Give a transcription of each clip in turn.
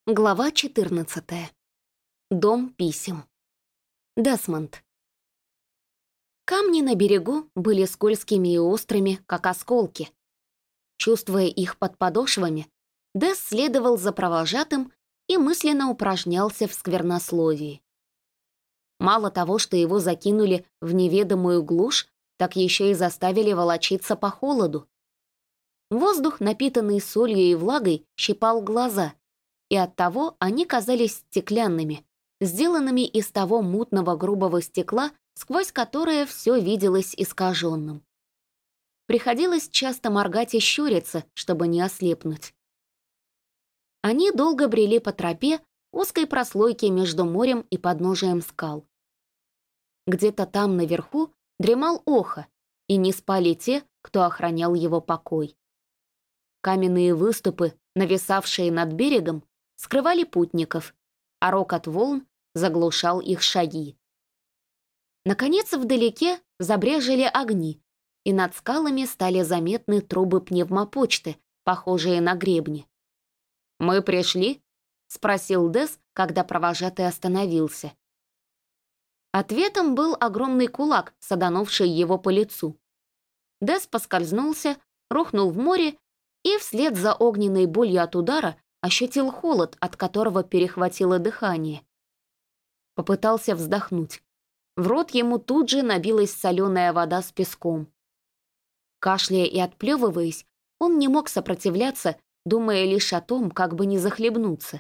Глава 14. Дом писем. Десмонд. Камни на берегу были скользкими и острыми, как осколки. Чувствуя их под подошвами, Дес следовал за провожатым и мысленно упражнялся в сквернословии. Мало того, что его закинули в неведомую глушь, так еще и заставили волочиться по холоду. Воздух, напитанный солью и влагой, щипал глаза, и оттого они казались стеклянными, сделанными из того мутного грубого стекла, сквозь которое все виделось искаженным. Приходилось часто моргать и щуриться, чтобы не ослепнуть. Они долго брели по тропе, узкой прослойке между морем и подножием скал. Где-то там наверху дремал Оха, и не спали те, кто охранял его покой. Каменные выступы, нависавшие над берегом, скрывали путников, а рокот волн заглушал их шаги. Наконец, вдалеке забрежили огни, и над скалами стали заметны трубы пневмопочты, похожие на гребни. «Мы пришли?» — спросил Дес, когда провожатый остановился. Ответом был огромный кулак, саданувший его по лицу. Дес поскользнулся, рухнул в море и вслед за огненной болью от удара ощутил холод, от которого перехватило дыхание. Попытался вздохнуть. В рот ему тут же набилась соленая вода с песком. Кашляя и отплевываясь, он не мог сопротивляться, думая лишь о том, как бы не захлебнуться.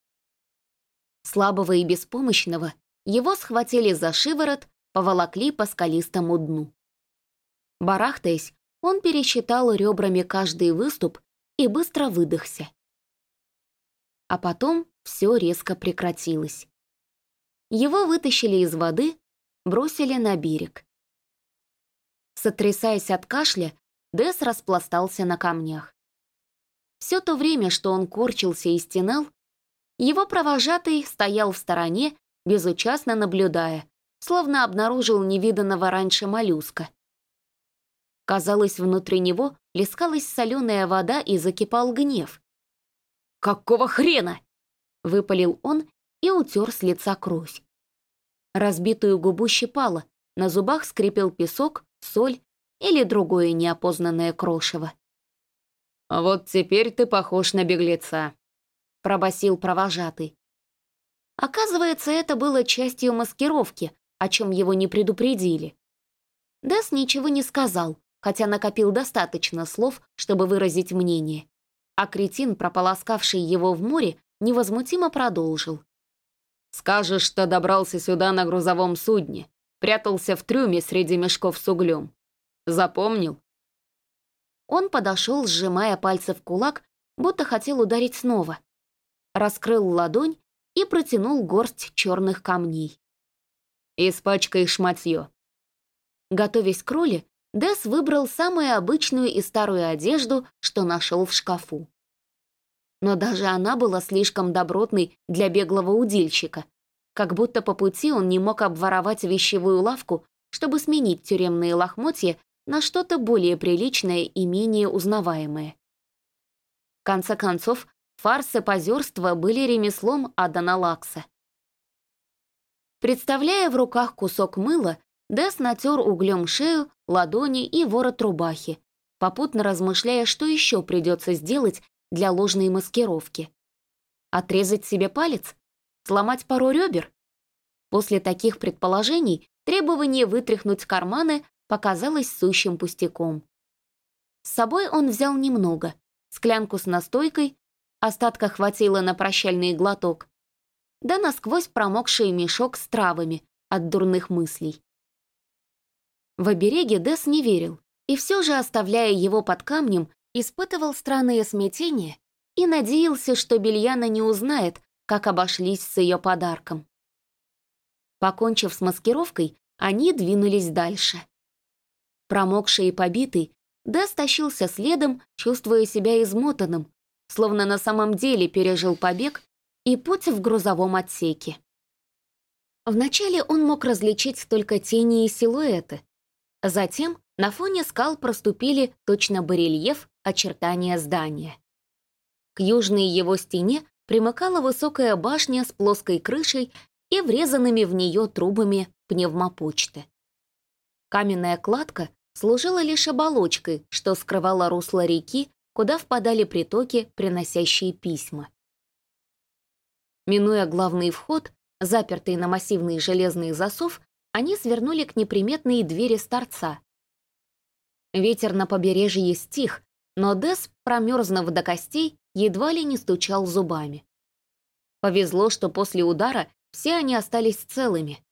Слабого и беспомощного его схватили за шиворот, поволокли по скалистому дну. Барахтаясь, он пересчитал ребрами каждый выступ и быстро выдохся. А потом все резко прекратилось. Его вытащили из воды, бросили на берег. Сотрясаясь от кашля, Дес распластался на камнях. Все то время, что он корчился и стенал, его провожатый стоял в стороне, безучастно наблюдая, словно обнаружил невиданного раньше моллюска. Казалось, внутри него плескалась соленая вода и закипал гнев. «Какого хрена?» — выпалил он и утер с лица кровь. Разбитую губу щипало, на зубах скрипел песок, соль или другое неопознанное крошево. «Вот теперь ты похож на беглеца», — пробасил провожатый. Оказывается, это было частью маскировки, о чем его не предупредили. Дес ничего не сказал, хотя накопил достаточно слов, чтобы выразить мнение. А кретин, прополоскавший его в море, невозмутимо продолжил. «Скажешь, что добрался сюда на грузовом судне, прятался в трюме среди мешков с углем. Запомнил?» Он подошел, сжимая пальцы в кулак, будто хотел ударить снова. Раскрыл ладонь и протянул горсть черных камней. «Испачкай шматье». Готовясь к роли, Дес выбрал самую обычную и старую одежду, что нашел в шкафу. Но даже она была слишком добротной для беглого удильщика, как будто по пути он не мог обворовать вещевую лавку, чтобы сменить тюремные лохмотья на что-то более приличное и менее узнаваемое. В конце концов, фарс и позерство были ремеслом Адана Лакса. Представляя в руках кусок мыла, Дес натер углем шею, ладони и ворот рубахи, попутно размышляя, что еще придется сделать для ложной маскировки. Отрезать себе палец? Сломать пару ребер? После таких предположений требование вытряхнуть карманы показалось сущим пустяком. С собой он взял немного, склянку с настойкой, остатка хватило на прощальный глоток, да насквозь промокший мешок с травами от дурных мыслей. В обереге Дес не верил, и все же, оставляя его под камнем, испытывал странное смятение и надеялся, что Бельяна не узнает, как обошлись с ее подарком. Покончив с маскировкой, они двинулись дальше. Промокший и побитый, Дес тащился следом, чувствуя себя измотанным, словно на самом деле пережил побег и путь в грузовом отсеке. Вначале он мог различить только тени и силуэты. Затем на фоне скал проступили точно барельеф очертания здания. К южной его стене примыкала высокая башня с плоской крышей и врезанными в нее трубами пневмопочты. Каменная кладка служила лишь оболочкой, что скрывала русло реки, куда впадали притоки, приносящие письма. Минуя главный вход, запертый на массивный железный засов, они свернули к неприметной двери с торца. Ветер на побережье стих, но Дэс, промерзнув до костей, едва ли не стучал зубами. Повезло, что после удара все они остались целыми.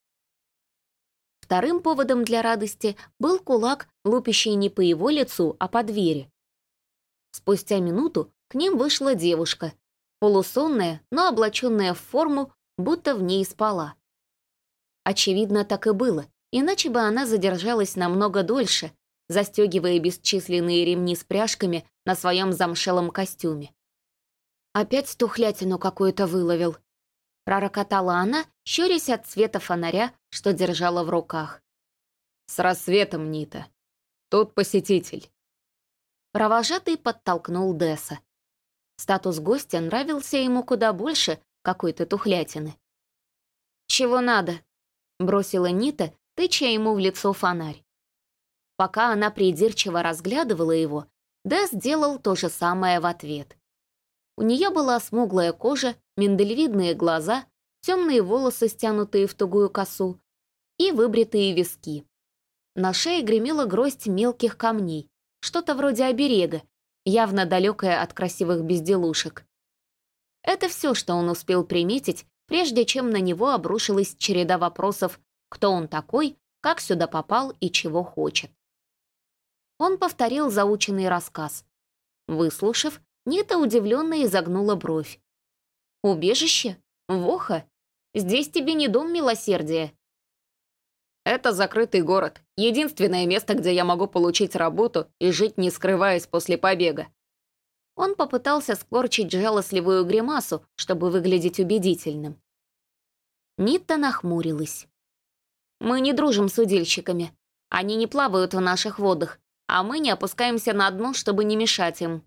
Вторым поводом для радости был кулак, лупящий не по его лицу, а по двери. Спустя минуту к ним вышла девушка, полусонная, но облаченная в форму, будто в ней спала. Очевидно, так и было, иначе бы она задержалась намного дольше, застегивая бесчисленные ремни с пряжками на своем замшелом костюме. «Опять тухлятину какую-то выловил», — пророкотала она, щурясь от света фонаря, что держала в руках. «С рассветом, Нита. Тут посетитель». Провожатый подтолкнул Дэса. Статус гостя нравился ему куда больше какой-то тухлятины. «Чего надо?» — бросила Нита, тыча ему в лицо фонарь. Пока она придирчиво разглядывала его, Дэс делал то же самое в ответ. У нее была смуглая кожа, миндалевидные глаза, темные волосы, стянутые в тугую косу, и выбритые виски. На шее гремела гроздь мелких камней, что-то вроде оберега, явно далекое от красивых безделушек. Это все, что он успел приметить, прежде чем на него обрушилась череда вопросов, кто он такой, как сюда попал и чего хочет. Он повторил заученный рассказ. Выслушав, Нита удивленно изогнула бровь. «Убежище? Воха? Здесь тебе не дом милосердия». «Это закрытый город. Единственное место, где я могу получить работу и жить, не скрываясь после побега». Он попытался скорчить жалостливую гримасу, чтобы выглядеть убедительным. Нита нахмурилась. «Мы не дружим с удильщиками. Они не плавают в наших водах, а мы не опускаемся на дно, чтобы не мешать им».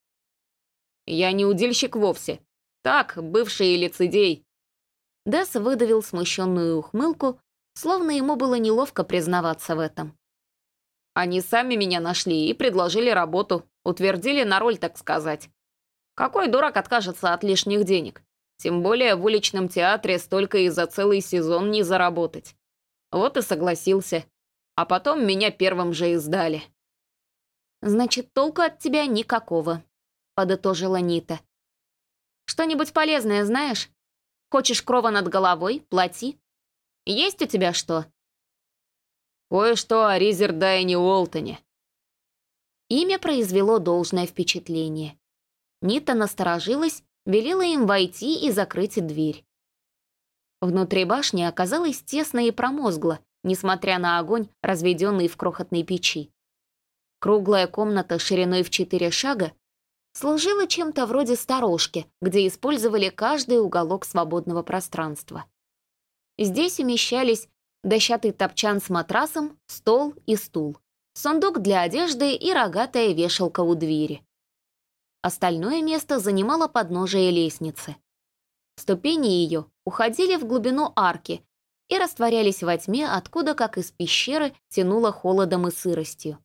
«Я не удильщик вовсе. Так, бывший лицедей». Дэс выдавил смущенную ухмылку, словно ему было неловко признаваться в этом. «Они сами меня нашли и предложили работу, утвердили на роль, так сказать. Какой дурак откажется от лишних денег? Тем более в уличном театре столько и за целый сезон не заработать. Вот и согласился. А потом меня первым же и сдали». «Значит, толку от тебя никакого», — подытожила Нита. «Что-нибудь полезное знаешь? Хочешь крова над головой? Плати. Есть у тебя что?» «Кое-что о Ризердайне Уолтоне». Имя произвело должное впечатление. Нита насторожилась, велела им войти и закрыть дверь. Внутри башни оказалось тесно и промозгло, несмотря на огонь, разведенный в крохотной печи. Круглая комната шириной в 4 шага служила чем-то вроде сторожки, где использовали каждый уголок свободного пространства. Здесь умещались дощатый топчан с матрасом, стол и стул, сундук для одежды и рогатая вешалка у двери. Остальное место занимало подножие лестницы. Ступени ее уходили в глубину арки и растворялись во тьме, откуда, как из пещеры, тянуло холодом и сыростью.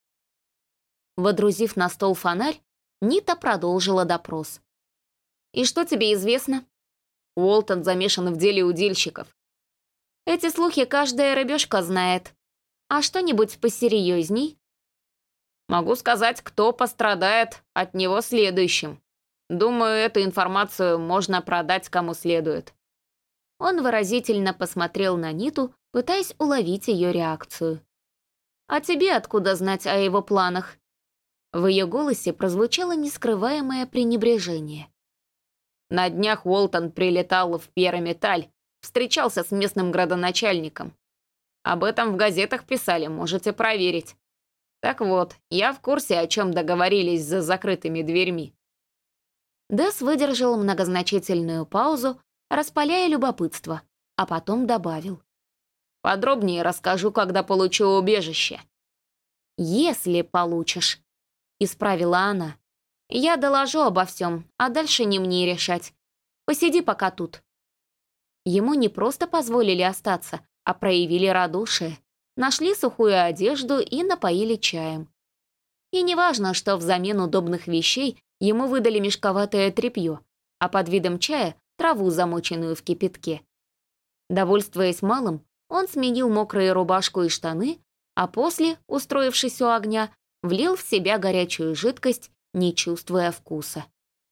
Водрузив на стол фонарь, Нита продолжила допрос. «И что тебе известно?» Уолтон замешан в деле удильщиков. «Эти слухи каждая рыбешка знает. А что-нибудь посерьезней?» «Могу сказать, кто пострадает от него следующим. Думаю, эту информацию можно продать кому следует». Он выразительно посмотрел на Ниту, пытаясь уловить ее реакцию. «А тебе откуда знать о его планах?» В ее голосе прозвучало нескрываемое пренебрежение. На днях Уолтон прилетал в Пьерометаль, встречался с местным градоначальником. Об этом в газетах писали, можете проверить. Так вот, я в курсе, о чем договорились за закрытыми дверьми. Дэс выдержал многозначительную паузу, распаляя любопытство, а потом добавил. «Подробнее расскажу, когда получу убежище». «Если получишь», — исправила она. «Я доложу обо всем, а дальше не мне решать. Посиди пока тут». Ему не просто позволили остаться, а проявили радушие. Нашли сухую одежду и напоили чаем. И неважно, что взамен удобных вещей ему выдали мешковатое тряпье, а под видом чая — траву, замоченную в кипятке. Довольствуясь малым, он сменил мокрые рубашку и штаны, а после, устроившись у огня, влил в себя горячую жидкость, не чувствуя вкуса.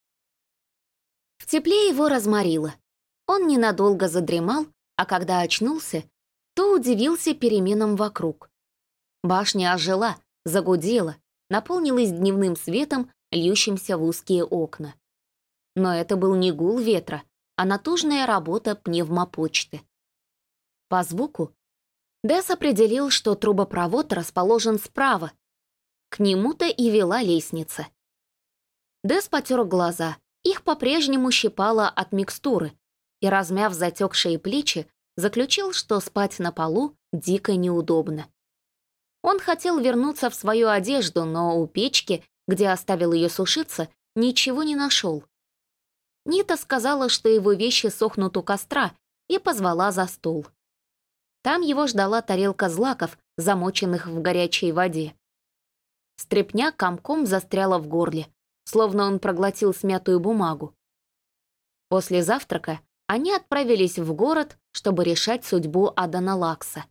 В тепле его разморило. Он ненадолго задремал, а когда очнулся, то удивился переменам вокруг. Башня ожила, загудела, наполнилась дневным светом, льющимся в узкие окна. Но это был не гул ветра, а натужная работа пневмопочты. По звуку Дэс определил, что трубопровод расположен справа. К нему-то и вела лестница. Дэс потер глаза, их по-прежнему щипало от микстуры, и, размяв затекшие плечи, заключил, что спать на полу дико неудобно. Он хотел вернуться в свою одежду, но у печки, где оставил ее сушиться, ничего не нашел. Нита сказала, что его вещи сохнут у костра, и позвала за стол. Там его ждала тарелка злаков, замоченных в горячей воде. Стряпня комком застряла в горле, словно он проглотил смятую бумагу. После завтрака они отправились в город, чтобы решать судьбу Адана Лакса.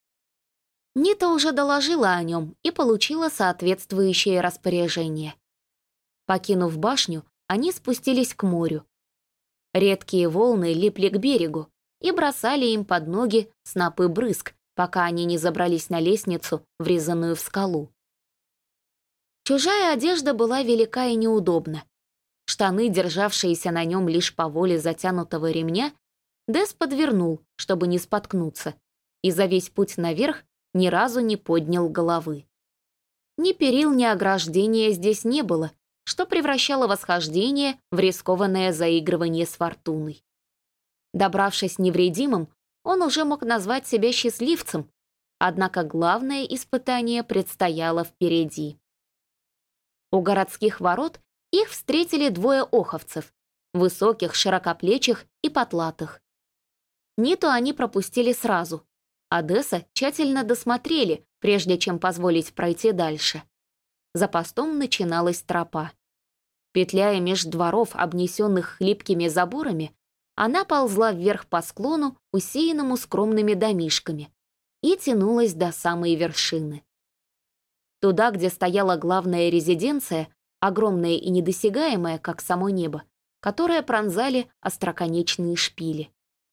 Нита уже доложила о нем и получила соответствующее распоряжение. Покинув башню, они спустились к морю. Редкие волны липли к берегу и бросали им под ноги снопы брызг, пока они не забрались на лестницу, врезанную в скалу. Чужая одежда была велика и неудобна. Штаны, державшиеся на нем лишь по воле затянутого ремня, Дэс подвернул, чтобы не споткнуться, и за весь путь наверх ни разу не поднял головы. Ни перил, ни ограждения здесь не было, что превращало восхождение в рискованное заигрывание с фортуной. Добравшись невредимым, он уже мог назвать себя счастливцем, однако главное испытание предстояло впереди. У городских ворот их встретили двое оховцев, высоких, широкоплечих и потлатых. Ниту они пропустили сразу, а Дэса тщательно досмотрели, прежде чем позволить пройти дальше. За постом начиналась тропа. Петляя меж дворов, обнесенных хлипкими заборами, она ползла вверх по склону, усеянному скромными домишками, и тянулась до самой вершины. Туда, где стояла главная резиденция, огромная и недосягаемая, как само небо, которое пронзали остроконечные шпили.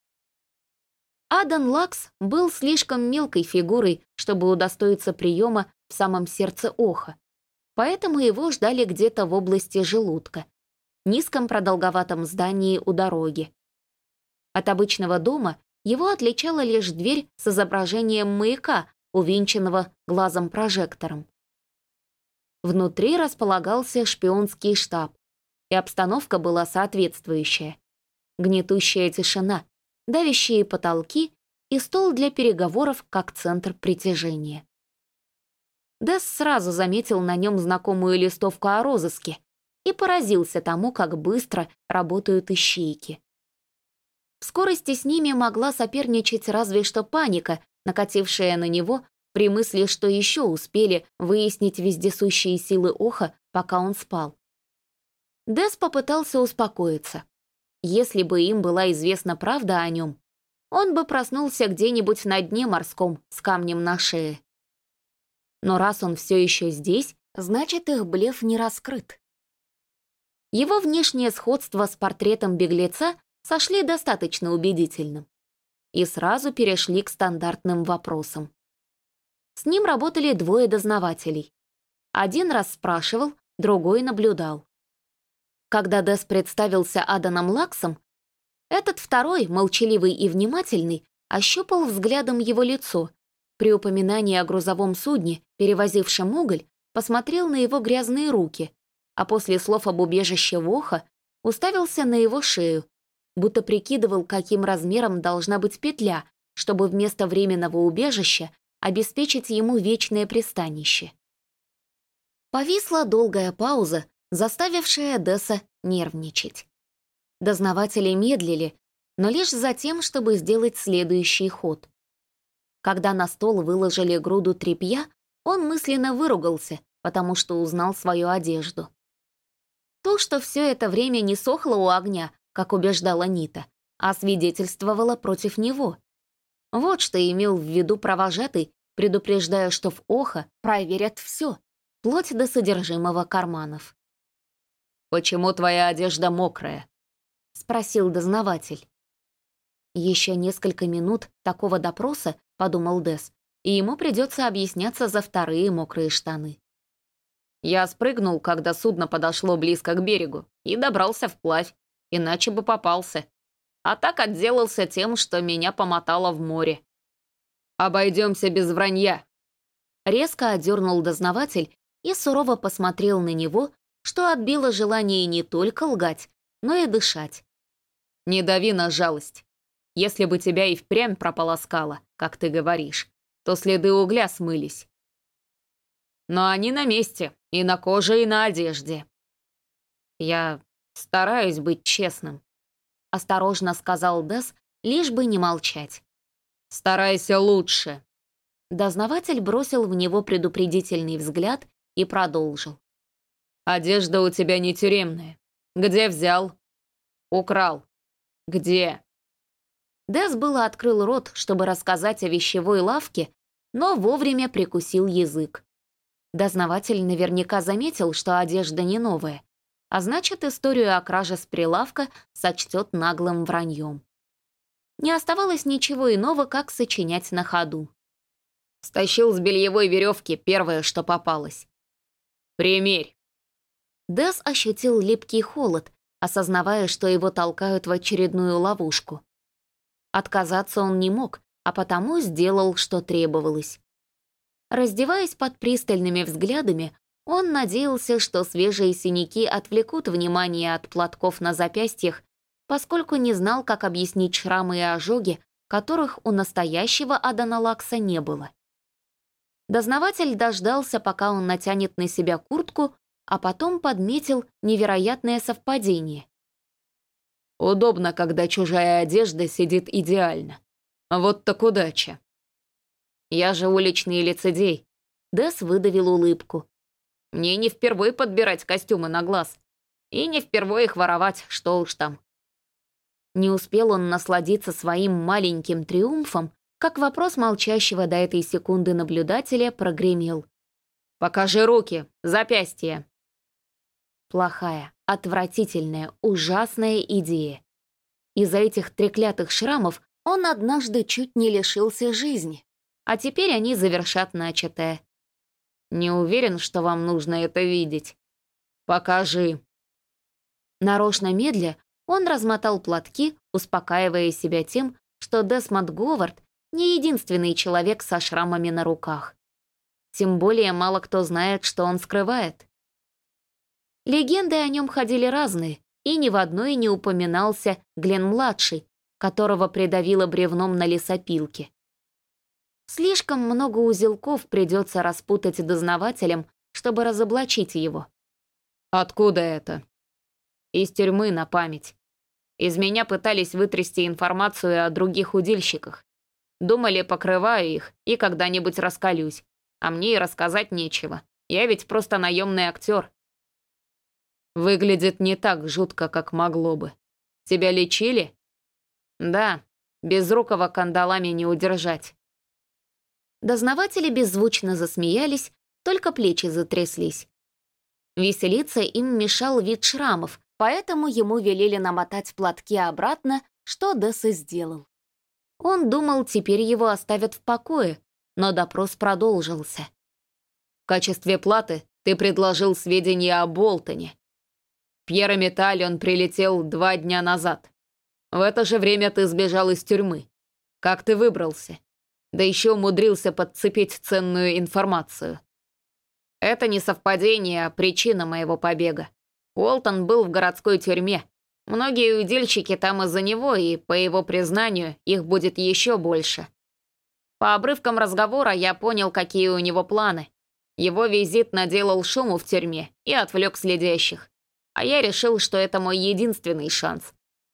Адан Лакс был слишком мелкой фигурой, чтобы удостоиться приема в самом сердце Оха, поэтому его ждали где-то в области желудка, низком продолговатом здании у дороги. От обычного дома его отличала лишь дверь с изображением маяка, увенчанного глазом-прожектором. Внутри располагался шпионский штаб, и обстановка была соответствующая. Гнетущая тишина, давящие потолки и стол для переговоров как центр притяжения. Дэс сразу заметил на нем знакомую листовку о розыске и поразился тому, как быстро работают ищейки. В скорости с ними могла соперничать разве что паника, накатившая на него при мысли, что еще успели выяснить вездесущие силы Оха, пока он спал. Дэс попытался успокоиться. Если бы им была известна правда о нем, он бы проснулся где-нибудь на дне морском с камнем на шее. Но раз он все еще здесь, значит, их блеф не раскрыт. Его внешнее сходство с портретом беглеца сошли достаточно убедительным и сразу перешли к стандартным вопросам. С ним работали двое дознавателей. Один расспрашивал, другой наблюдал. Когда Дэс представился Аданом Лаксом, этот второй, молчаливый и внимательный, ощупал взглядом его лицо. При упоминании о грузовом судне, перевозившем уголь, посмотрел на его грязные руки, а после слов об убежище Воха уставился на его шею, будто прикидывал, каким размером должна быть петля, чтобы вместо временного убежища обеспечить ему вечное пристанище. Повисла долгая пауза, заставившая Дэса нервничать. Дознаватели медлили, но лишь за тем, чтобы сделать следующий ход. Когда на стол выложили груду тряпья, он мысленно выругался, потому что узнал свою одежду. То, что все это время не сохло у огня, как убеждала Нита, а свидетельствовало против него. Вот что имел в виду провожатый, предупреждая, что в Охо проверят все, вплоть до содержимого карманов. «Почему твоя одежда мокрая?» — спросил дознаватель. Еще несколько минут такого допроса, подумал Дэс, и ему придется объясняться за вторые мокрые штаны. Я спрыгнул, когда судно подошло близко к берегу, и добрался вплавь, иначе бы попался. А так отделался тем, что меня помотало в море. «Обойдемся без вранья», — резко одернул дознаватель и сурово посмотрел на него, что отбило желание не только лгать, но и дышать. «Не дави на жалость. Если бы тебя и впрямь прополоскало, как ты говоришь, то следы угля смылись. Но они на месте, и на коже, и на одежде. Я стараюсь быть честным», — осторожно сказал Дэс, лишь бы не молчать. «Старайся лучше». Дознаватель бросил в него предупредительный взгляд и продолжил. «Одежда у тебя не тюремная. Где взял?» «Украл». «Где?» Дэс было открыл рот, чтобы рассказать о вещевой лавке, но вовремя прикусил язык. Дознаватель наверняка заметил, что одежда не новая, а значит, историю о краже с прилавка сочтет наглым враньем. Не оставалось ничего иного, как сочинять на ходу. Стащил с бельевой веревки первое, что попалось. «Примерь». Дэс ощутил липкий холод, осознавая, что его толкают в очередную ловушку. Отказаться он не мог, а потому сделал, что требовалось. Раздеваясь под пристальными взглядами, он надеялся, что свежие синяки отвлекут внимание от платков на запястьях, поскольку не знал, как объяснить шрамы и ожоги, которых у настоящего Адана Лакса не было. Дознаватель дождался, пока он натянет на себя куртку, а потом подметил невероятное совпадение. «Удобно, когда чужая одежда сидит идеально. Вот так удача». «Я же уличный лицедей», — Дэс выдавил улыбку. «Мне не впервой подбирать костюмы на глаз. И не впервой их воровать, что уж там». Не успел он насладиться своим маленьким триумфом, как вопрос молчащего до этой секунды наблюдателя прогремел. «Покажи руки, запястья». Плохая, отвратительная, ужасная идея. Из-за этих треклятых шрамов он однажды чуть не лишился жизни, а теперь они завершат начатое. «Не уверен, что вам нужно это видеть. Покажи». Нарочно медля он размотал платки, успокаивая себя тем, что Десмонд Говард не единственный человек со шрамами на руках. Тем более мало кто знает, что он скрывает. Легенды о нем ходили разные, и ни в одной не упоминался Глен-младший, которого придавило бревном на лесопилке. Слишком много узелков придется распутать дознавателям, чтобы разоблачить его. «Откуда это?» «Из тюрьмы на память. Из меня пытались вытрясти информацию о других удильщиках. Думали, покрываю их и когда-нибудь раскалюсь. А мне и рассказать нечего. Я ведь просто наемный актер». «Выглядит не так жутко, как могло бы. Тебя лечили?» «Да, безрукого кандалами не удержать». Дознаватели беззвучно засмеялись, только плечи затряслись. Веселиться им мешал вид шрамов, поэтому ему велели намотать платки обратно, что Дэс и сделал. Он думал, теперь его оставят в покое, но допрос продолжился. «В качестве платы ты предложил сведения о Болтоне. Пьеро Металлион прилетел 2 дня назад. В это же время ты сбежал из тюрьмы. Как ты выбрался? Да еще умудрился подцепить ценную информацию». «Это не совпадение, а причина моего побега. Уолтон был в городской тюрьме. Многие удильщики там из-за него, и, по его признанию, их будет еще больше. По обрывкам разговора я понял, какие у него планы. Его визит наделал шуму в тюрьме и отвлек следящих. А я решил, что это мой единственный шанс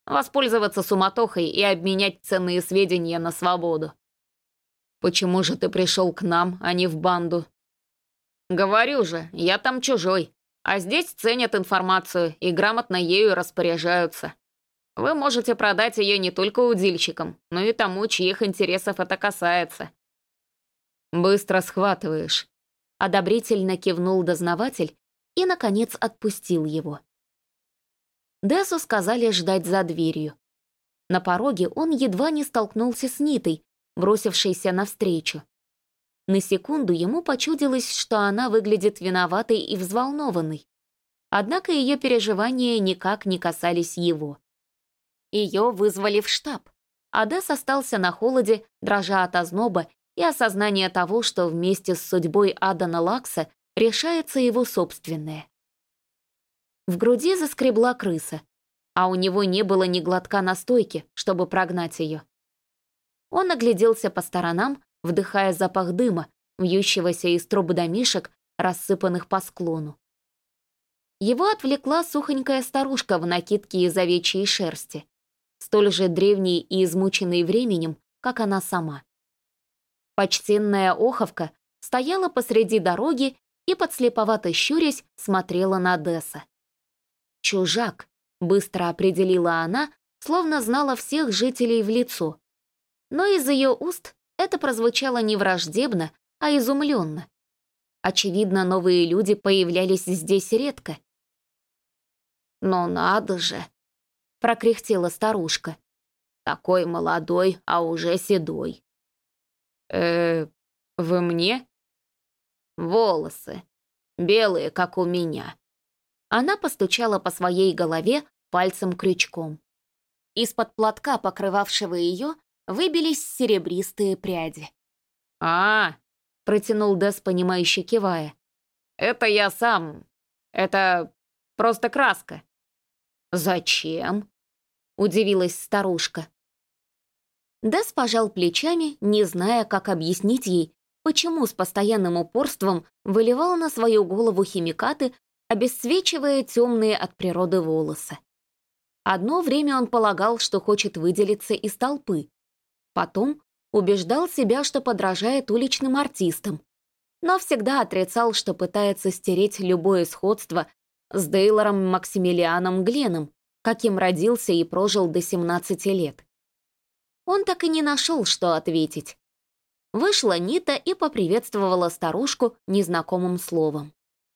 Воспользоваться суматохой и обменять ценные сведения на свободу. Почему же ты пришел к нам, а не в банду? Говорю же, я там чужой. А здесь ценят информацию и грамотно ею распоряжаются. Вы можете продать ее не только удильщикам, но и тому, чьих интересов это касается. Быстро схватываешь. Одобрительно кивнул дознаватель и, наконец, отпустил его. Десу сказали ждать за дверью. На пороге он едва не столкнулся с Нитой, бросившейся навстречу. На секунду ему почудилось, что она выглядит виноватой и взволнованной. Однако ее переживания никак не касались его. Ее вызвали в штаб, а Дес остался на холоде, дрожа от озноба и осознания того, что вместе с судьбой Адана Лакса решается его собственное. В груди заскребла крыса, а у него не было ни глотка настойки, чтобы прогнать ее. Он огляделся по сторонам, вдыхая запах дыма, вьющегося из труб домишек, рассыпанных по склону. Его отвлекла сухонькая старушка в накидке из овечьей шерсти, столь же древней и измученной временем, как она сама. Почтенная Оховка стояла посреди дороги и, подслеповато щурясь, смотрела на Деса. «Чужак», — быстро определила она, словно знала всех жителей в лицо. Но из ее уст это прозвучало не враждебно, а изумленно. Очевидно, новые люди появлялись здесь редко. «Но надо же!» — прокряхтела старушка. «Такой молодой, а уже седой». Вы мне?» «Волосы. Белые, как у меня». Она постучала по своей голове пальцем-крючком. Из-под платка, покрывавшего ее, выбились серебристые пряди. Протянул Дес, понимающе кивая. «Это я сам. Это просто краска». «Зачем?» — удивилась старушка. Дес пожал плечами, не зная, как объяснить ей, почему с постоянным упорством выливал на свою голову химикаты, обесцвечивая темные от природы волосы. Одно время он полагал, что хочет выделиться из толпы. Потом убеждал себя, что подражает уличным артистам, но всегда отрицал, что пытается стереть любое сходство с Дейлором Максимилианом Гленном, каким родился и прожил до 17 лет. Он так и не нашел, что ответить. Вышла Нита и поприветствовала старушку незнакомым словом.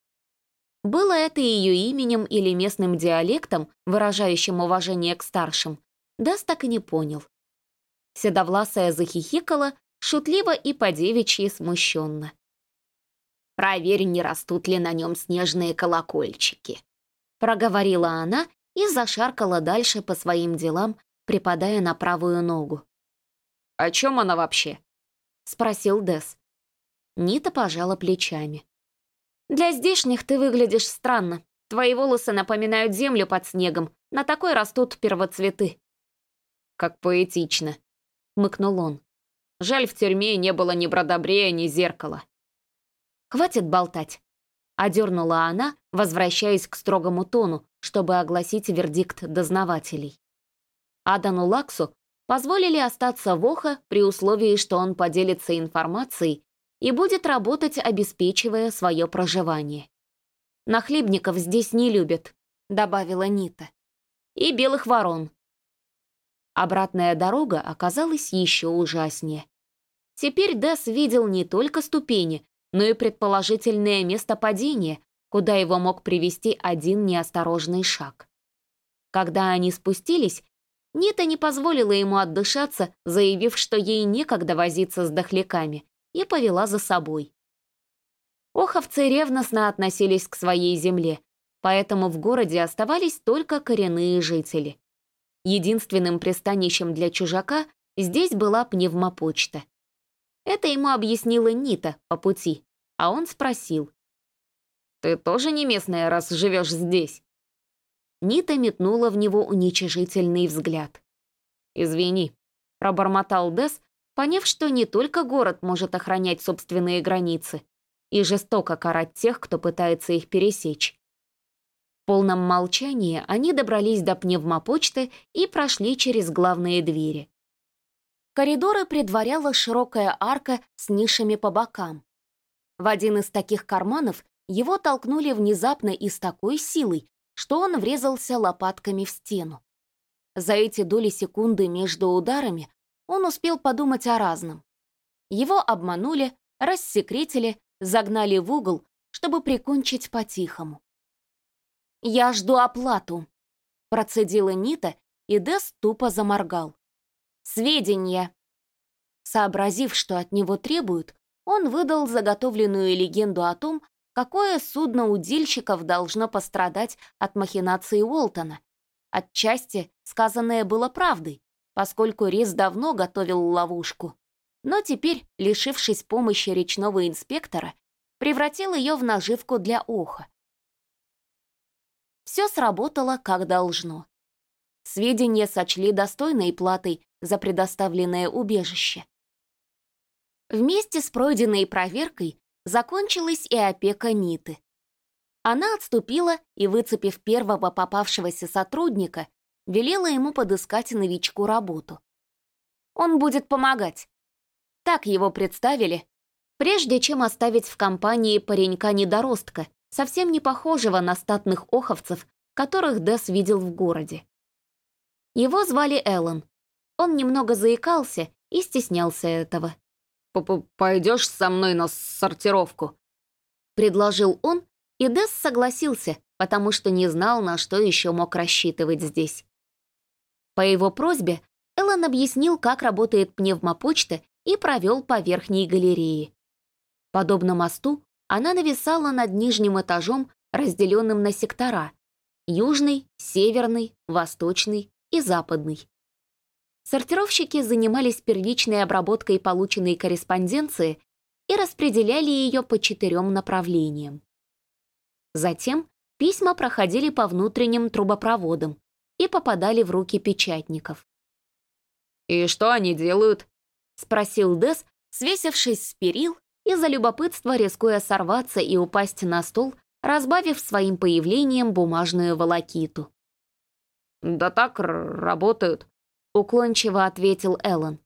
Было это ее именем или местным диалектом, выражающим уважение к старшим, Дес так и не понял. Седовласая захихикала, шутливо и по-девичьи смущенно. «Проверь, не растут ли на нем снежные колокольчики», — проговорила она и зашаркала дальше по своим делам, припадая на правую ногу. «О чем она вообще?» — спросил Дес. Нита пожала плечами. «Для здешних ты выглядишь странно. Твои волосы напоминают землю под снегом. На такой растут первоцветы». «Как поэтично», — хмыкнул он. «Жаль, в тюрьме не было ни бродобрея, ни зеркала». «Хватит болтать», — одернула она, возвращаясь к строгому тону, чтобы огласить вердикт дознавателей. Адану Лаксу позволили остаться в Охо при условии, что он поделится информацией и будет работать, обеспечивая свое проживание. «Нахлебников здесь не любят», — добавила Нита. «И белых ворон». Обратная дорога оказалась еще ужаснее. Теперь Дес видел не только ступени, но и предположительное место падения, куда его мог привести один неосторожный шаг. Когда они спустились, Нита не позволила ему отдышаться, заявив, что ей некогда возиться с дохляками, и повела за собой. Оховцы ревностно относились к своей земле, поэтому в городе оставались только коренные жители. Единственным пристанищем для чужака здесь была пневмопочта. Это ему объяснила Нита по пути, а он спросил. «Ты тоже не местная, раз живешь здесь?» Нита метнула в него уничижительный взгляд. «Извини», — пробормотал Дес, поняв, что не только город может охранять собственные границы и жестоко карать тех, кто пытается их пересечь. полном молчании они добрались до пневмопочты и прошли через главные двери. Коридоры предваряла широкая арка с нишами по бокам. В один из таких карманов его толкнули внезапно и с такой силой, что он врезался лопатками в стену. За эти доли секунды между ударами он успел подумать о разном. Его обманули, рассекретили, загнали в угол, чтобы прикончить по-тихому. «Я жду оплату», — процедила Нита, и Дэс тупо заморгал. «Сведения». Сообразив, что от него требуют, он выдал заготовленную легенду о том, какое судно удильщиков должно пострадать от махинаций Уолтона. Отчасти сказанное было правдой, поскольку Рис давно готовил ловушку. Но теперь, лишившись помощи речного инспектора, превратил ее в наживку для Оха. Все сработало как должно. Сведения сочли достойной платой за предоставленное убежище. Вместе с пройденной проверкой закончилась и опека Ниты. Она отступила и, выцепив первого попавшегося сотрудника, велела ему подыскать новичку работу. Он будет помогать. Так его представили, прежде чем оставить в компании паренька-недоростка, совсем не похожего на статных оховцев, которых Дэс видел в городе. Его звали Эллен. Он немного заикался и стеснялся этого. «Пойдешь со мной на сортировку?» — предложил он, и Дэс согласился, потому что не знал, на что еще мог рассчитывать здесь. По его просьбе Эллен объяснил, как работает пневмопочта, и провел по верхней галерее. Подобно мосту, она нависала над нижним этажом, разделенным на сектора — южный, северный, восточный и западный. Сортировщики занимались первичной обработкой полученной корреспонденции и распределяли ее по 4 направлениям. Затем письма проходили по внутренним трубопроводам и попадали в руки печатников. «И что они делают?» — спросил Дэс, свесившись с перил и за любопытство рискуя сорваться и упасть на стол, разбавив своим появлением бумажную волокиту. «Да так, работают», — уклончиво ответил Эллен.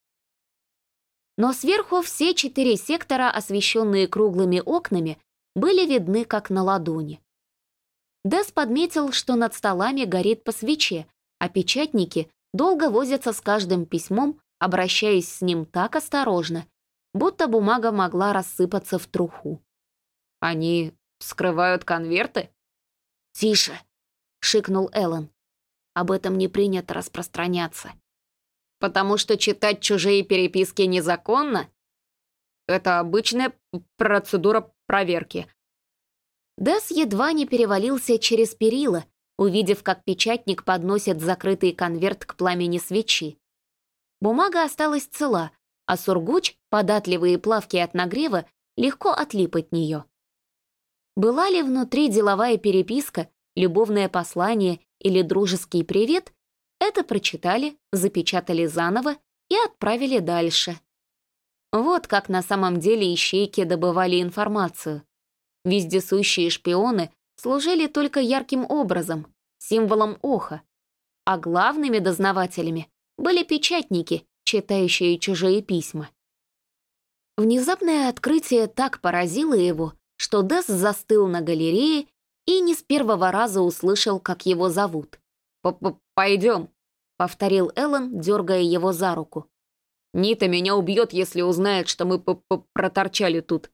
Но сверху все 4 сектора, освещенные круглыми окнами, были видны как на ладони. Дэс подметил, что над столами горит по свече, а печатники долго возятся с каждым письмом, обращаясь с ним так осторожно, будто бумага могла рассыпаться в труху. «Они вскрывают конверты?» «Тише!» — шикнул Эллен. «Об этом не принято распространяться». «Потому что читать чужие переписки незаконно? Это обычная процедура проверки». Дэс едва не перевалился через перила, увидев, как печатник подносит закрытый конверт к пламени свечи. Бумага осталась цела, а сургуч, податливые плавки от нагрева, легко отлип от нее. Была ли внутри деловая переписка, любовное послание или дружеский привет, это прочитали, запечатали заново и отправили дальше. Вот как на самом деле ищейки добывали информацию. Вездесущие шпионы служили только ярким образом, символом Оха, а главными дознавателями были печатники, читающие чужие письма. Внезапное открытие так поразило его, что Дэс застыл на галерее и не с первого раза услышал, как его зовут. «Пойдем», — повторил Эллен, дергая его за руку. «Нита меня убьет, если узнает, что мы проторчали тут».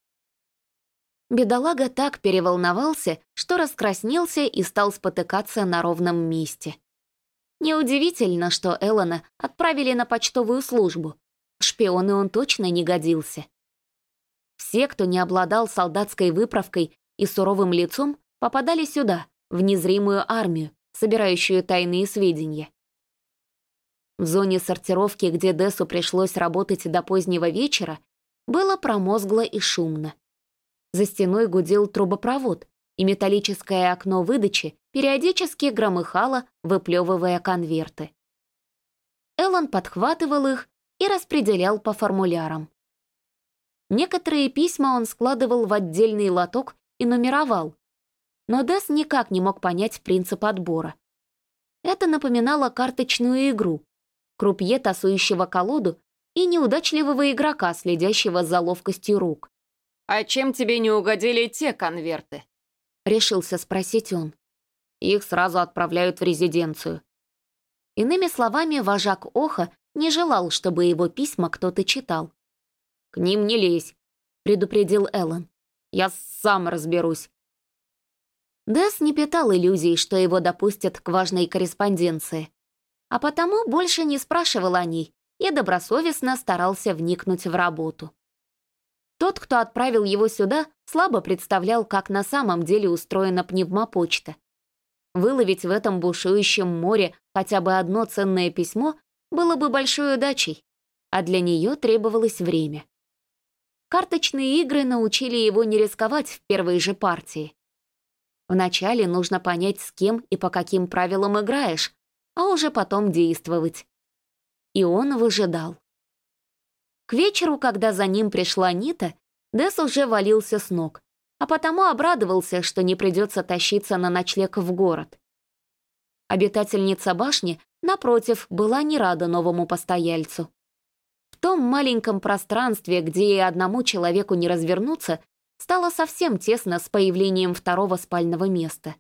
Бедолага так переволновался, что раскраснелся и стал спотыкаться на ровном месте. Неудивительно, что Эллена отправили на почтовую службу. В шпионы он точно не годился. Все, кто не обладал солдатской выправкой и суровым лицом, попадали сюда, в незримую армию, собирающую тайные сведения. В зоне сортировки, где Дэсу пришлось работать до позднего вечера, было промозгло и шумно. За стеной гудел трубопровод, и металлическое окно выдачи периодически громыхало, выплевывая конверты. Эллен подхватывал их и распределял по формулярам. Некоторые письма он складывал в отдельный лоток и нумеровал. но Дэс никак не мог понять принцип отбора. Это напоминало карточную игру, крупье, тасующего колоду, и неудачливого игрока, следящего за ловкостью рук. «А чем тебе не угодили те конверты?» — решился спросить он. «Их сразу отправляют в резиденцию». Иными словами, вожак Оха не желал, чтобы его письма кто-то читал. «К ним не лезь», — предупредил Эллен. «Я сам разберусь». Дэс не питал иллюзий, что его допустят к важной корреспонденции, а потому больше не спрашивал о ней и добросовестно старался вникнуть в работу. Тот, кто отправил его сюда, слабо представлял, как на самом деле устроена пневмопочта. Выловить в этом бушующем море хотя бы одно ценное письмо было бы большой удачей, а для нее требовалось время. Карточные игры научили его не рисковать в первой же партии. Вначале нужно понять, с кем и по каким правилам играешь, а уже потом действовать. И он выжидал. К вечеру, когда за ним пришла Нита, Дэс уже валился с ног, а потому обрадовался, что не придется тащиться на ночлег в город. Обитательница башни, напротив, была не рада новому постояльцу. В том маленьком пространстве, где и одному человеку не развернуться, стало совсем тесно с появлением второго спального места.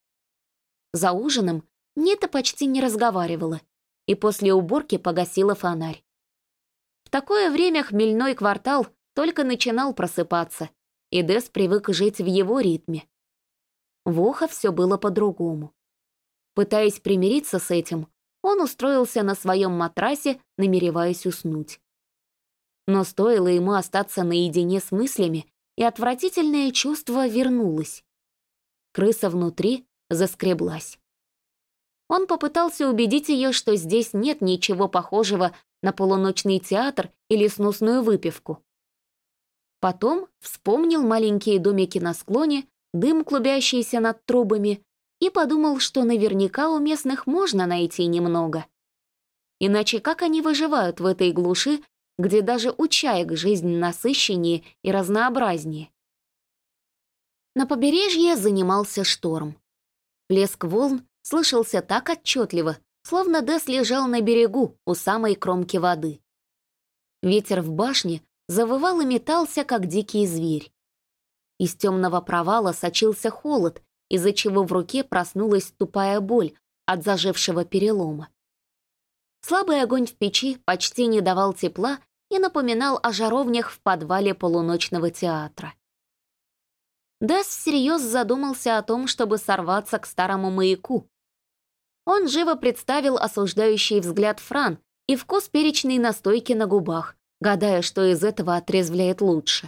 За ужином Нита почти не разговаривала и после уборки погасила фонарь. В такое время хмельной квартал только начинал просыпаться, и Дэс привык жить в его ритме. В Охо все было по-другому. Пытаясь примириться с этим, он устроился на своем матрасе, намереваясь уснуть. Но стоило ему остаться наедине с мыслями, и отвратительное чувство вернулось. Крыса внутри заскреблась. Он попытался убедить ее, что здесь нет ничего похожего на полуночный театр или сносную выпивку. Потом вспомнил маленькие домики на склоне, дым, клубящийся над трубами, и подумал, что наверняка у местных можно найти немного. Иначе как они выживают в этой глуши, где даже у чаек жизнь насыщеннее и разнообразнее? На побережье занимался шторм. Плеск волн слышался так отчетливо, словно Дэс лежал на берегу у самой кромки воды. Ветер в башне завывал и метался, как дикий зверь. Из темного провала сочился холод, из-за чего в руке проснулась тупая боль от зажившего перелома. Слабый огонь в печи почти не давал тепла и напоминал о жаровнях в подвале полуночного театра. Дэс всерьез задумался о том, чтобы сорваться к старому маяку. Он живо представил осуждающий взгляд Фран и вкус перечной настойки на губах, гадая, что из этого отрезвляет лучше.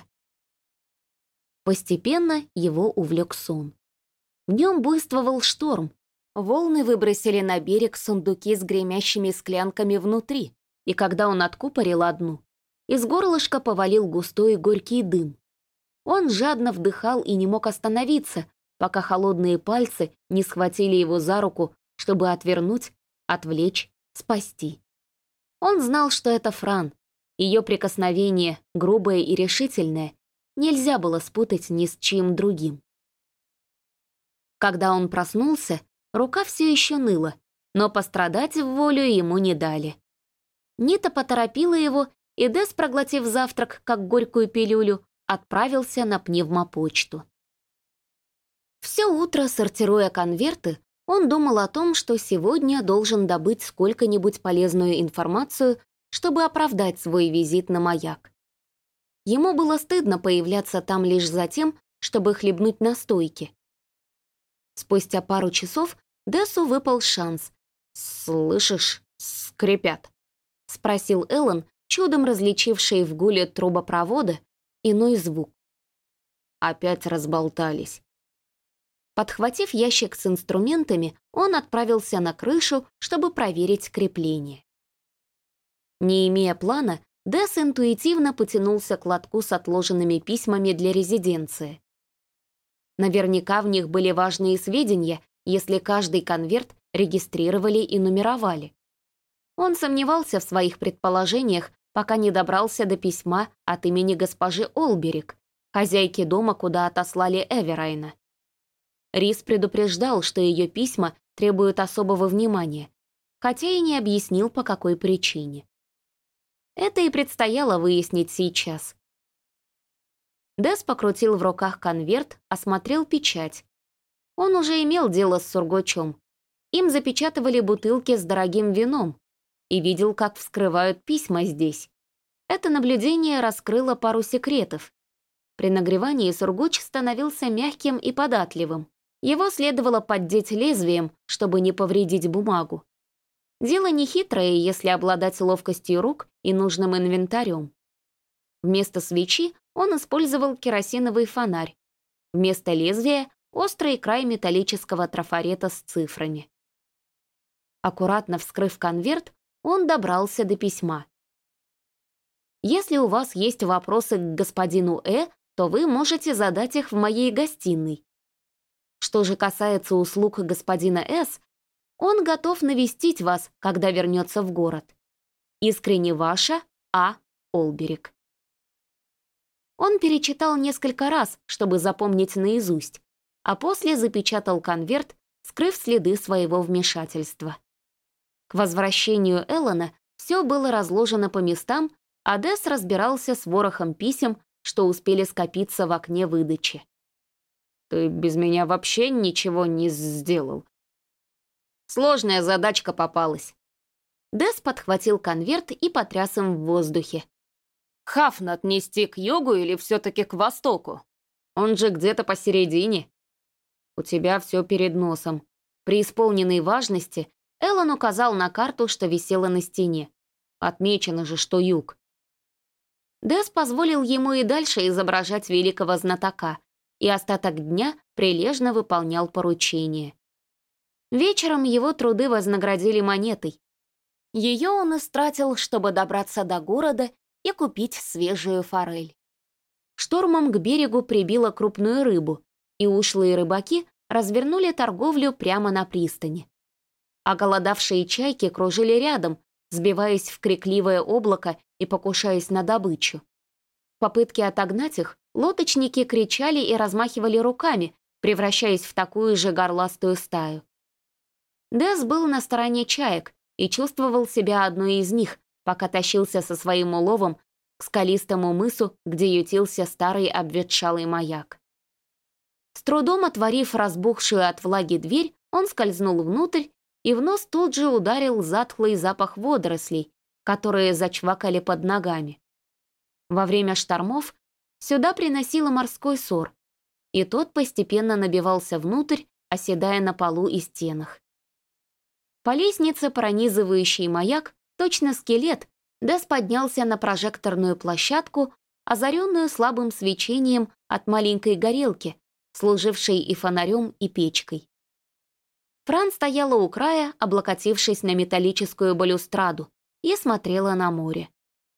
Постепенно его увлек сон. В нем буйствовал шторм. Волны выбросили на берег сундуки с гремящими склянками внутри, и когда он откупорил одну, из горлышка повалил густой горький дым. Он жадно вдыхал и не мог остановиться, пока холодные пальцы не схватили его за руку, чтобы отвернуть, отвлечь, спасти. Он знал, что это Фран. Ее прикосновение, грубое и решительное, нельзя было спутать ни с чьим другим. Когда он проснулся, рука все еще ныла, но пострадать в волю ему не дали. Нита поторопила его, и Дэс, проглотив завтрак, как горькую пилюлю, отправился на пневмопочту. Все утро, сортируя конверты, он думал о том, что сегодня должен добыть сколько-нибудь полезную информацию, чтобы оправдать свой визит на маяк. Ему было стыдно появляться там лишь за тем, чтобы хлебнуть настойки. Спустя пару часов Дэсу выпал шанс. «Слышишь, скрипят?» — спросил Эллен, чудом различивший в гуле трубопровода иной звук. Опять разболтались. Подхватив ящик с инструментами, он отправился на крышу, чтобы проверить крепление. Не имея плана, Дэс интуитивно потянулся к лотку с отложенными письмами для резиденции. Наверняка в них были важные сведения, если каждый конверт регистрировали и нумеровали. Он сомневался в своих предположениях, пока не добрался до письма от имени госпожи Олберик, хозяйки дома, куда отослали Эверайна. Рис предупреждал, что ее письма требуют особого внимания, хотя и не объяснил, по какой причине. Это и предстояло выяснить сейчас. Дэс покрутил в руках конверт, осмотрел печать. Он уже имел дело с Сургучом. Им запечатывали бутылки с дорогим вином и видел, как вскрывают письма здесь. Это наблюдение раскрыло пару секретов. При нагревании Сургуч становился мягким и податливым. Его следовало поддеть лезвием, чтобы не повредить бумагу. Дело нехитрое, если обладать ловкостью рук и нужным инвентарем. Вместо свечи он использовал керосиновый фонарь. Вместо лезвия — острый край металлического трафарета с цифрами. Аккуратно вскрыв конверт, он добрался до письма. Если у вас есть вопросы к господину то вы можете задать их в моей гостиной. Что же касается услуг господина С, он готов навестить вас, когда вернется в город. Искренне ваша А. Олберик. Он перечитал несколько раз, чтобы запомнить наизусть, а после запечатал конверт, скрыв следы своего вмешательства. К возвращению Эллона все было разложено по местам, а Дэс разбирался с ворохом писем, что успели скопиться в окне выдачи. «Ты без меня вообще ничего не сделал. Сложная задачка попалась». Дэс подхватил конверт и потряс им в воздухе. Хафн отнести к югу или все-таки к востоку? Он же где-то посередине. У тебя все перед носом. При исполненной важности Эллен указал на карту, что висела на стене. Отмечено же, что юг. Дэс позволил ему и дальше изображать великого знатока, и остаток дня прилежно выполнял поручения. Вечером его труды вознаградили монетой. Ее он истратил, чтобы добраться до города и купить свежую форель. Штормом к берегу прибило крупную рыбу, и ушлые рыбаки развернули торговлю прямо на пристани. Оголодавшие чайки кружили рядом, сбиваясь в крикливое облако и покушаясь на добычу. В попытке отогнать их лодочники кричали и размахивали руками, превращаясь в такую же горластую стаю. Дэс был на стороне чаек и чувствовал себя одной из них, пока тащился со своим уловом к скалистому мысу, где ютился старый обветшалый маяк. С трудом отворив разбухшую от влаги дверь, он скользнул внутрь, и в нос тут же ударил затхлый запах водорослей, которые зачвакали под ногами. Во время штормов сюда приносило морской сор, и тот постепенно набивался внутрь, оседая на полу и стенах. По лестнице, пронизывающей маяк, точно скелет, Дэс поднялся на прожекторную площадку, озаренную слабым свечением от маленькой горелки, служившей и фонарем, и печкой. Фран стояла у края, облокотившись на металлическую балюстраду, и смотрела на море.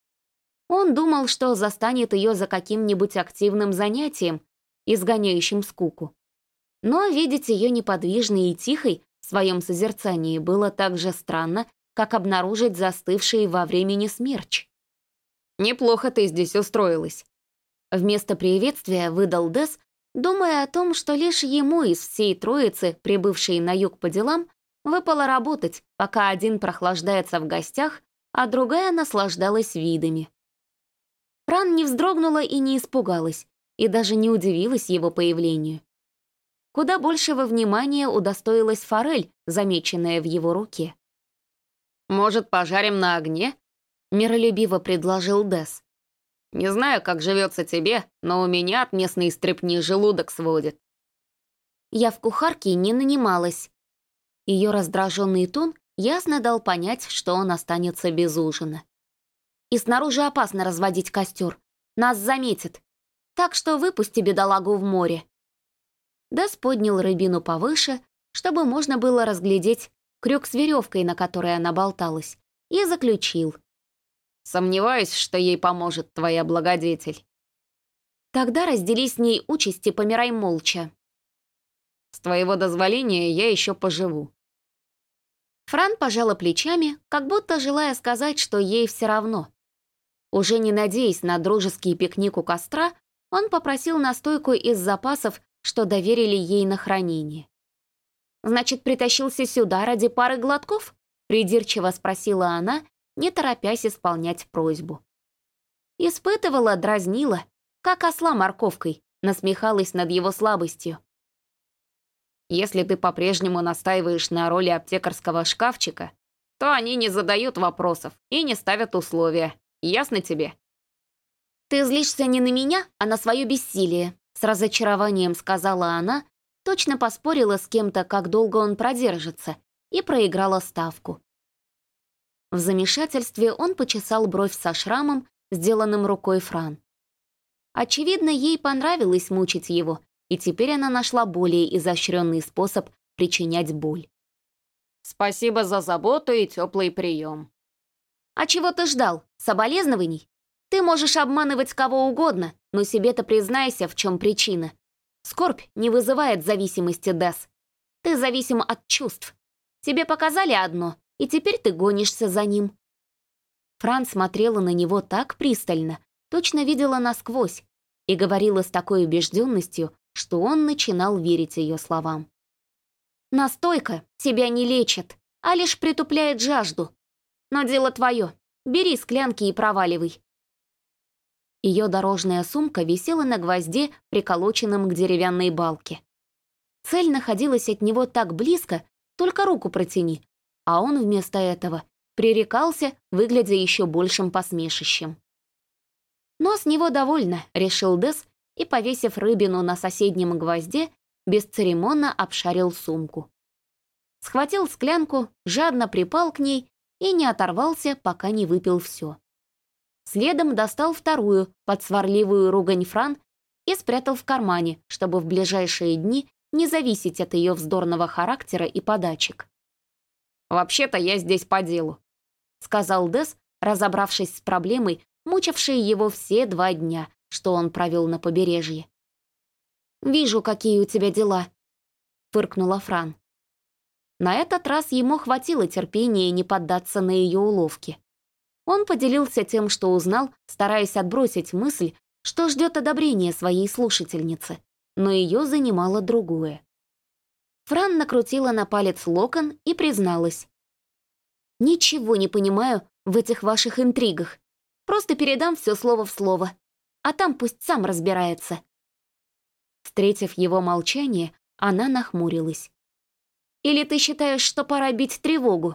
Он думал, что застанет ее за каким-нибудь активным занятием, изгоняющим скуку. Но видеть ее неподвижной и тихой в своем созерцании было так же странно, как обнаружить застывший во времени смерч. «Неплохо ты здесь устроилась». Вместо приветствия выдал Дэс, думая о том, что лишь ему из всей троицы, прибывшей на юг по делам, выпало работать, пока один прохлаждается в гостях, а другая наслаждалась видами. Фран не вздрогнула и не испугалась, и даже не удивилась его появлению. Куда большего внимания удостоилась форель, замеченная в его руке. «Может, пожарим на огне?» — миролюбиво предложил Дэс. «Не знаю, как живется тебе, но у меня от местной стряпни желудок сводит». Я в кухарке не нанималась. Ее раздраженный тон ясно дал понять, что он останется без ужина. И снаружи опасно разводить костер. Нас заметят. Так что выпусти бедолагу в море. Дэс поднял рыбину повыше, чтобы можно было разглядеть крюк с веревкой, на которой она болталась, и заключил. «Сомневаюсь, что ей поможет твоя благодетель». «Тогда раздели с ней участь и помирай молча». «С твоего дозволения я еще поживу». Фран пожала плечами, как будто желая сказать, что ей все равно. Уже не надеясь на дружеский пикник у костра, он попросил настойку из запасов что доверили ей на хранение. «Значит, притащился сюда ради пары глотков?» — придирчиво спросила она, не торопясь исполнять просьбу. Испытывала, дразнила, как осла морковкой, насмехалась над его слабостью. Если ты по-прежнему настаиваешь на роли аптекарского шкафчика, то они не задают вопросов и не ставят условия. Ясно тебе? «Ты злишься не на меня, а на свое бессилие», — с разочарованием сказала она, точно поспорила с кем-то, как долго он продержится, и проиграла ставку. В замешательстве он почесал бровь со шрамом, сделанным рукой Фран. Очевидно, ей понравилось мучить его, и теперь она нашла более изощренный способ причинять боль. Спасибо за заботу и теплый прием. «А чего ты ждал? Соболезнований? Ты можешь обманывать кого угодно, но себе-то признайся, в чем причина. Скорбь не вызывает зависимости, Дэс. Ты зависим от чувств. Тебе показали одно, и теперь ты гонишься за ним». Фран смотрела на него так пристально, точно видела насквозь, и говорила с такой убежденностью, что он начинал верить ее словам. «Настойка тебя не лечит, а лишь притупляет жажду. Но дело твое. Бери склянки и проваливай». Ее дорожная сумка висела на гвозде, приколоченном к деревянной балке. Цель находилась от него так близко, только руку протяни, а он вместо этого пререкался, выглядя еще большим посмешищем. «Но с него довольно», — решил Дэс, и, повесив рыбину на соседнем гвозде, бесцеремонно обшарил сумку. Схватил склянку, жадно припал к ней и не оторвался, пока не выпил все. Следом достал вторую, под сварливую ругань Фран, и спрятал в кармане, чтобы в ближайшие дни не зависеть от ее вздорного характера и подачек. «Вообще-то я здесь по делу», — сказал Дэс, разобравшись с проблемой, мучившей его все 2 дня, что он провел на побережье. «Вижу, какие у тебя дела», — фыркнула Фран. На этот раз ему хватило терпения не поддаться на ее уловки. Он поделился тем, что узнал, стараясь отбросить мысль, что ждет одобрения своей слушательницы, но ее занимало другое. Фран накрутила на палец локон и призналась. «Ничего не понимаю в этих ваших интригах. Просто передам все слово в слово, а там пусть сам разбирается». Встретив его молчание, она нахмурилась. «Или ты считаешь, что пора бить тревогу?»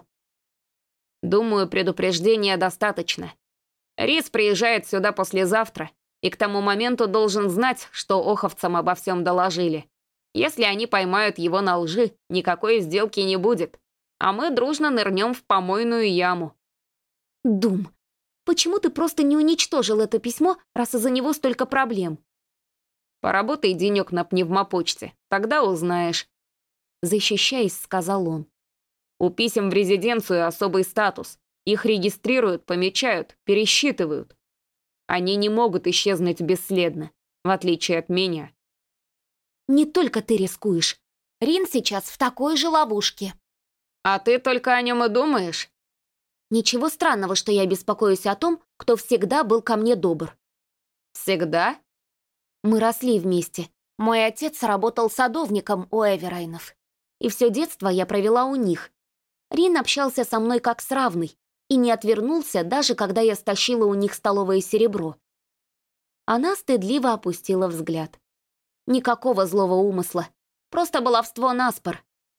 «Думаю, предупреждения достаточно. Рис приезжает сюда послезавтра, и к тому моменту должен знать, что оховцам обо всем доложили. Если они поймают его на лжи, никакой сделки не будет, а мы дружно нырнем в помойную яму». «Дум, почему ты просто не уничтожил это письмо, раз из-за него столько проблем?» «Поработай денек на пневмопочте, тогда узнаешь», — защищаясь, сказал он. «У писем в резиденцию особый статус. Их регистрируют, помечают, пересчитывают. Они не могут исчезнуть бесследно, в отличие от меня». «Не только ты рискуешь. Рин сейчас в такой же ловушке». «А ты только о нем и думаешь?» «Ничего странного, что я беспокоюсь о том, кто всегда был ко мне добр». «Всегда?» Мы росли вместе. Мой отец работал садовником у Эверайнов. И все детство я провела у них. Рин общался со мной как с равной и не отвернулся, даже когда я стащила у них столовое серебро. Она стыдливо опустила взгляд. Никакого злого умысла. Просто баловство наспор.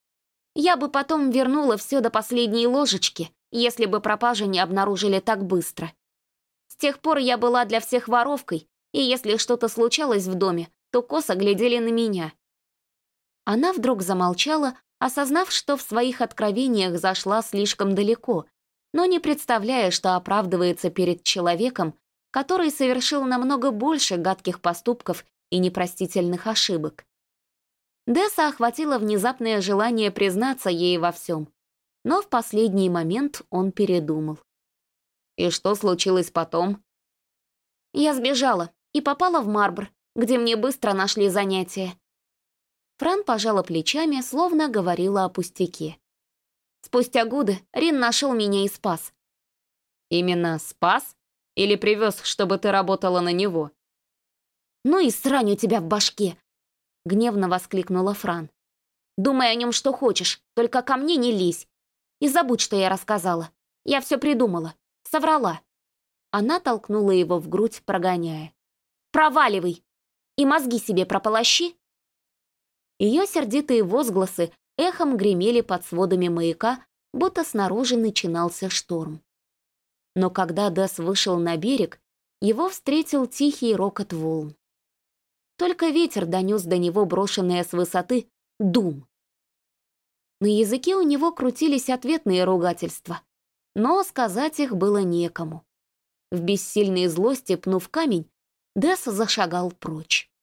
Я бы потом вернула все до последней ложечки, если бы пропажу не обнаружили так быстро. С тех пор я была для всех воровкой, и если что-то случалось в доме, то косо глядели на меня. Она вдруг замолчала, осознав, что в своих откровениях зашла слишком далеко, но не представляя, что оправдывается перед человеком, который совершил намного больше гадких поступков и непростительных ошибок. Десса охватило внезапное желание признаться ей во всем, но в последний момент он передумал. «И что случилось потом?» «Я сбежала и попала в Марбр, где мне быстро нашли занятия». Фран пожала плечами, словно говорила о пустяке. Спустя годы Рин нашел меня и спас. «Именно спас? Или привез, чтобы ты работала на него?» «Ну и срань у тебя в башке!» — гневно воскликнула Фран. «Думай о нем, что хочешь, только ко мне не лезь. И забудь, что я рассказала. Я все придумала. Соврала». Она толкнула его в грудь, прогоняя. «Проваливай! И мозги себе прополощи!» Ее сердитые возгласы эхом гремели под сводами маяка, будто снаружи начинался шторм. Но когда Дэс вышел на берег, его встретил тихий рокот волн. Только ветер донес до него брошенное с высоты «дум». На языке у него крутились ответные ругательства, но сказать их было некому. В бессильной злости, пнув камень, Дэс зашагал прочь.